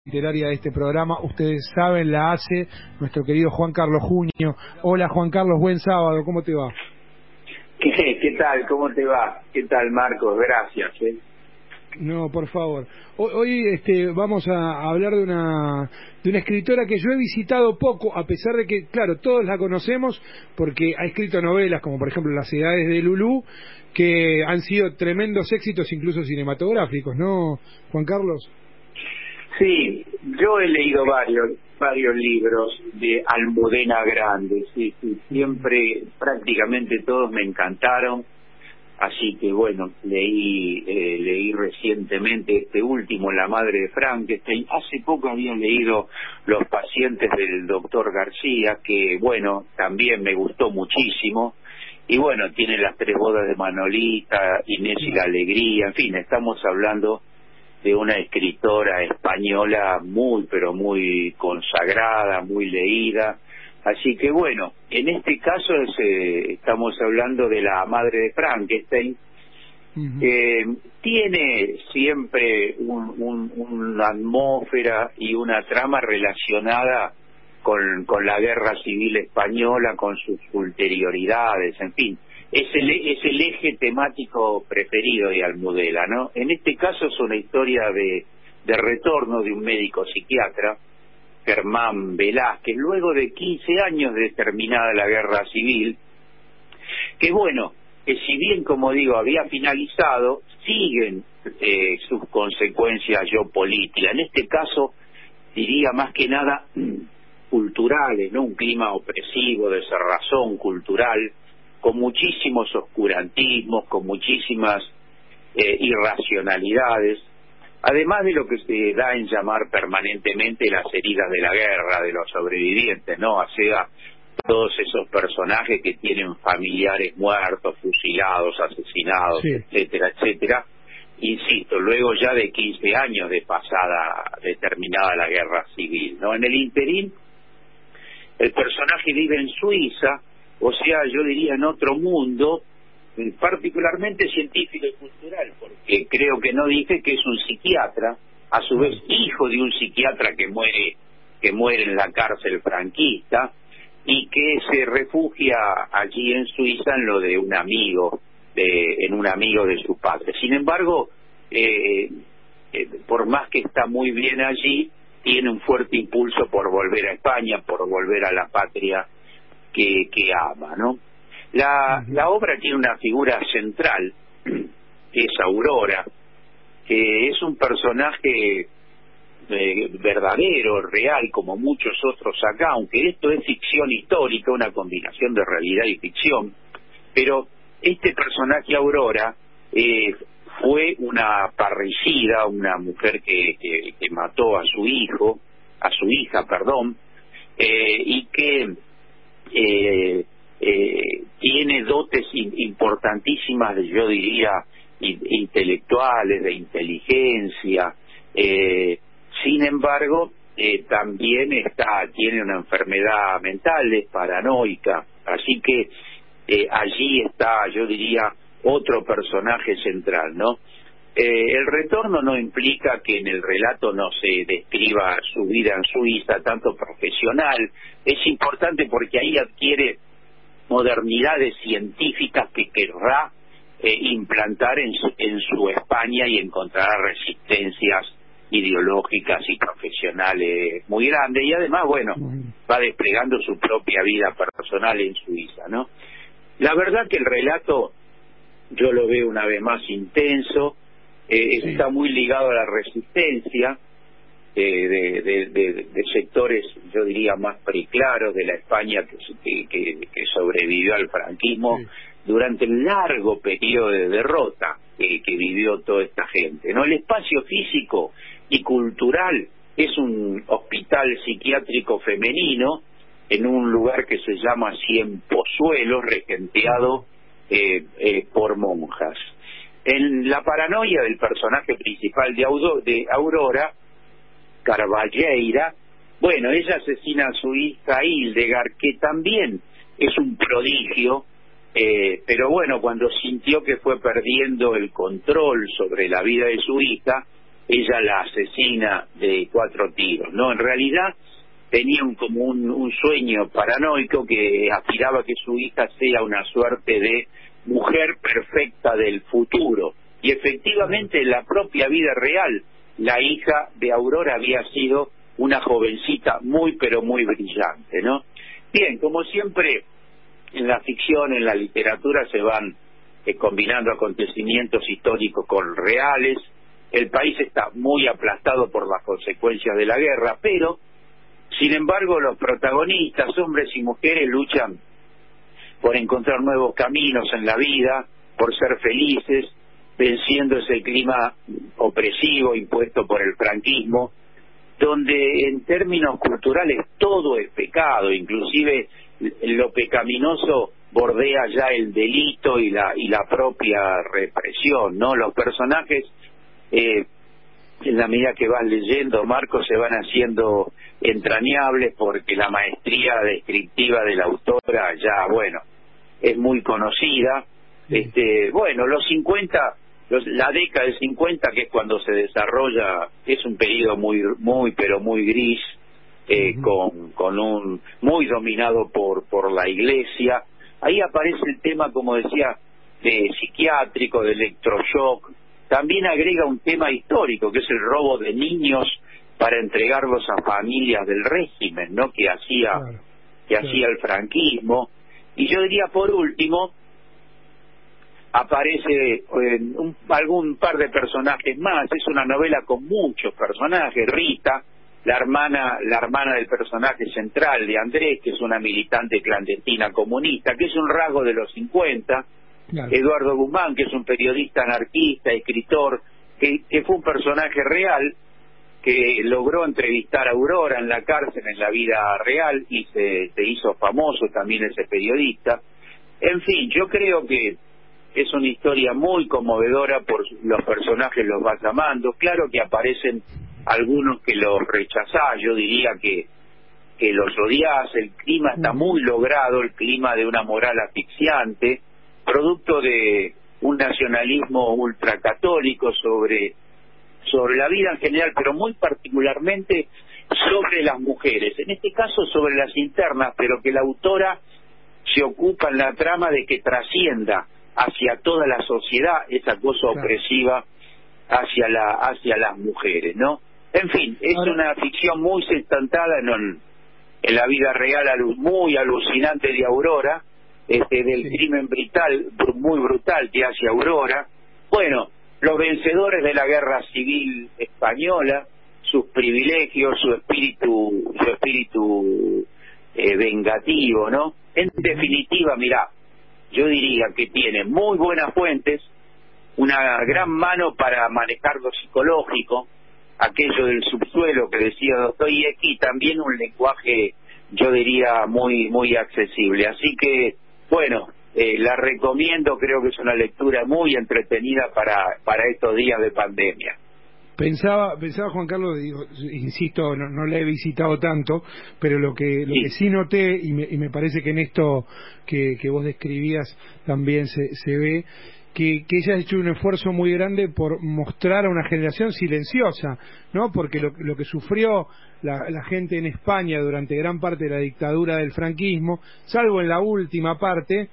literaria de este programa, ustedes saben, la hace nuestro querido Juan Carlos Junio. Hola Juan Carlos, buen sábado, ¿cómo te va? ¿Qué tal? ¿Cómo te va? ¿Qué tal, Marcos? Gracias. No, por favor. Hoy vamos a hablar de una escritora que yo he visitado poco, a pesar de que, claro, todos la conocemos porque ha escrito novelas como por ejemplo Las Edades de Lulú, que han sido tremendos éxitos incluso cinematográficos, ¿no, Juan Carlos? Sí, yo he leído varios libros de Almudena Grandes, sí, siempre, prácticamente todos me encantaron, así que bueno, leí recientemente este último, La Madre de Frankenstein. Hace poco había leído Los Pacientes del Doctor García, que bueno, también me gustó muchísimo. Y bueno, tiene Las Tres Bodas de Manolita, Inés y la Alegría, en fin, estamos hablando de una escritora española muy, pero muy consagrada, muy leída. Así que bueno, en este caso estamos hablando de La Madre de Frankenstein. Tiene siempre una atmósfera y una trama relacionada con la Guerra Civil Española, con sus ulterioridades, en fin. Es el eje temático preferido de Almudena, ¿no? En este caso es una historia de retorno de un médico psiquiatra, Germán Velázquez, luego de 15 años de terminada la Guerra Civil, que bueno, si bien, como digo, había finalizado, siguen sus consecuencias geopolíticas. En este caso, diría más que nada culturales, ¿no? Un clima opresivo, de cerrazón cultural, con muchísimos oscurantismos, con muchísimas irracionalidades, además de lo que se da en llamar permanentemente las heridas de la guerra, de los sobrevivientes, ¿no? O sea, todos esos personajes que tienen familiares muertos, fusilados, asesinados, sí, etcétera, etcétera. Insisto, luego ya de 15 años de terminada la guerra civil, ¿no? En el interín, el personaje vive en Suiza, o sea, yo diría en otro mundo, particularmente científico y cultural, porque creo que no dije que es un psiquiatra, a su vez hijo de un psiquiatra que muere en la cárcel franquista, y que se refugia allí en Suiza en lo de un amigo, en un amigo de su padre. Sin embargo, por más que está muy bien allí, tiene un fuerte impulso por volver a España, por volver a la patria que ama, ¿no? La obra tiene una figura central, que es Aurora, que es un personaje verdadero, real, como muchos otros acá, aunque esto es ficción histórica, una combinación de realidad y ficción, pero este personaje Aurora fue una parricida, una mujer que mató a su hija, y que tiene dotes importantísimas, yo diría, intelectuales, de inteligencia. Sin embargo, también tiene una enfermedad mental, es paranoica, así que allí está, yo diría, otro personaje central, ¿no? El retorno no implica que en el relato no se describa su vida en Suiza, tanto profesional. Es importante porque ahí adquiere modernidades científicas que querrá implantar en su España, y encontrará resistencias ideológicas y profesionales muy grandes, y además, bueno, va desplegando su propia vida personal en Suiza, ¿no? La verdad que el relato yo lo veo una vez más intenso, está muy ligado a la resistencia de sectores, yo diría, más preclaros de la España que sobrevivió al franquismo durante el largo periodo de derrota que vivió toda esta gente, ¿no? El espacio físico y cultural es un hospital psiquiátrico femenino en un lugar que se llama Cien Pozuelos, regenteado por monjas. En la paranoia del personaje principal de Aurora, Carballeira, bueno, ella asesina a su hija Hildegard, que también es un prodigio, pero bueno, cuando sintió que fue perdiendo el control sobre la vida de su hija, ella la asesina de 4 tiros, ¿no? En realidad tenía como un sueño paranoico que aspiraba que su hija sea una suerte de mujer perfecta del futuro. Y efectivamente en la propia vida real, la hija de Aurora había sido una jovencita muy pero muy brillante, ¿no? Bien, como siempre en la ficción, en la literatura se van combinando acontecimientos históricos con reales. El país está muy aplastado por las consecuencias de la guerra, pero sin embargo los protagonistas, hombres y mujeres, luchan por encontrar nuevos caminos en la vida, por ser felices, venciendo ese clima opresivo impuesto por el franquismo, donde en términos culturales todo es pecado, inclusive lo pecaminoso bordea ya el delito y la propia represión, ¿no? Los personajes, en la medida que vas leyendo, Marcos, se van haciendo entrañables porque la maestría descriptiva de la autora ya, bueno, es muy conocida. Bueno, los 50, la década del 50, que es cuando se desarrolla, es un periodo muy pero muy gris, con un muy dominado por la Iglesia. Ahí aparece el tema, como decía, de psiquiátrico, de electroshock. También agrega un tema histórico, que es el robo de niños para entregarlos a familias del régimen, ¿no? Que hacía el franquismo. Y yo diría, por último, aparece algún par de personajes más. Es una novela con muchos personajes. Rita, la hermana del personaje central de Andrés, que es una militante clandestina comunista, que es un rasgo de los 50. Claro. Eduardo Guzmán, que es un periodista anarquista, escritor, que fue un personaje real, que logró entrevistar a Aurora en la cárcel, en la vida real, y se hizo famoso también ese periodista. En fin, yo creo que es una historia muy conmovedora, por los personajes los vas amando. Claro que aparecen algunos que los rechazás, yo diría que los odiás. El clima está muy logrado, el clima de una moral asfixiante, producto de un nacionalismo ultracatólico sobre la vida en general, pero muy particularmente sobre las mujeres, en este caso sobre las internas, pero que la autora se ocupa en la trama de que trascienda hacia toda la sociedad esa cosa opresiva hacia las mujeres, ¿no? En fin, es una ficción muy sustentada en la vida real, muy alucinante de Aurora, del crimen muy brutal que hace Aurora. Bueno, los vencedores de la guerra civil española, sus privilegios, su espíritu vengativo, ¿no? En definitiva, mirá, yo diría que tiene muy buenas fuentes, una gran mano para manejar lo psicológico, aquello del subsuelo que decía Dostoyevsky, y también un lenguaje, yo diría, muy accesible. Así que, bueno, la recomiendo, creo que es una lectura muy entretenida para estos días de pandemia. Pensaba Juan Carlos, digo, insisto, no la he visitado tanto, pero lo que sí noté, y me parece que en esto que vos describías también se ve, que ella ha hecho un esfuerzo muy grande por mostrar a una generación silenciosa, ¿no? Porque lo que sufrió la gente en España durante gran parte de la dictadura del franquismo, salvo en la última parte,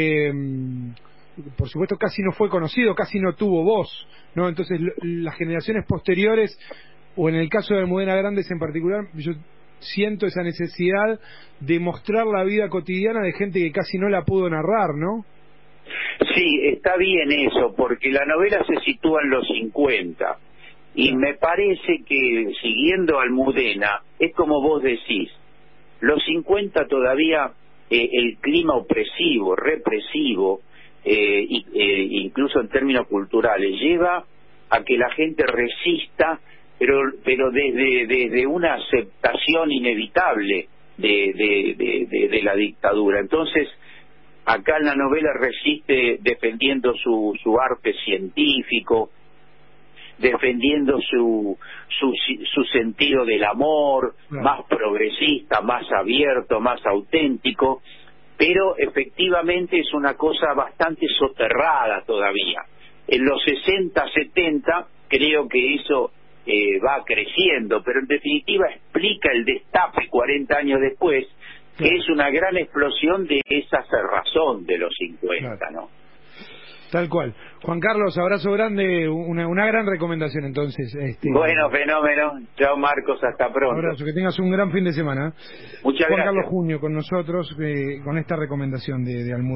por supuesto casi no fue conocido, casi no tuvo voz, ¿no? Entonces las generaciones posteriores, o en el caso de Almudena Grandes en particular, yo siento esa necesidad de mostrar la vida cotidiana de gente que casi no la pudo narrar, ¿no? Sí, está bien eso, porque la novela se sitúa en los 50, y me parece que, siguiendo a Almudena, es como vos decís, los 50 todavía el clima opresivo, represivo, incluso en términos culturales, lleva a que la gente resista, pero desde una aceptación inevitable de la dictadura. Entonces, acá en la novela resiste defendiendo su arte científico, defendiendo su sentido del amor, más progresista, más abierto, más auténtico, pero efectivamente es una cosa bastante soterrada todavía. En los 60, 70 creo que eso va creciendo, pero en definitiva explica el destape 40 años después, que claro, es una gran explosión de esa cerrazón de los 50, claro. ¿no? Tal cual. Juan Carlos, abrazo grande, una gran recomendación entonces. Bueno, fenómeno. Chao Marcos, hasta pronto. Abrazo, que tengas un gran fin de semana. Muchas Juan gracias. Carlos Junio con nosotros, con esta recomendación de Almudena.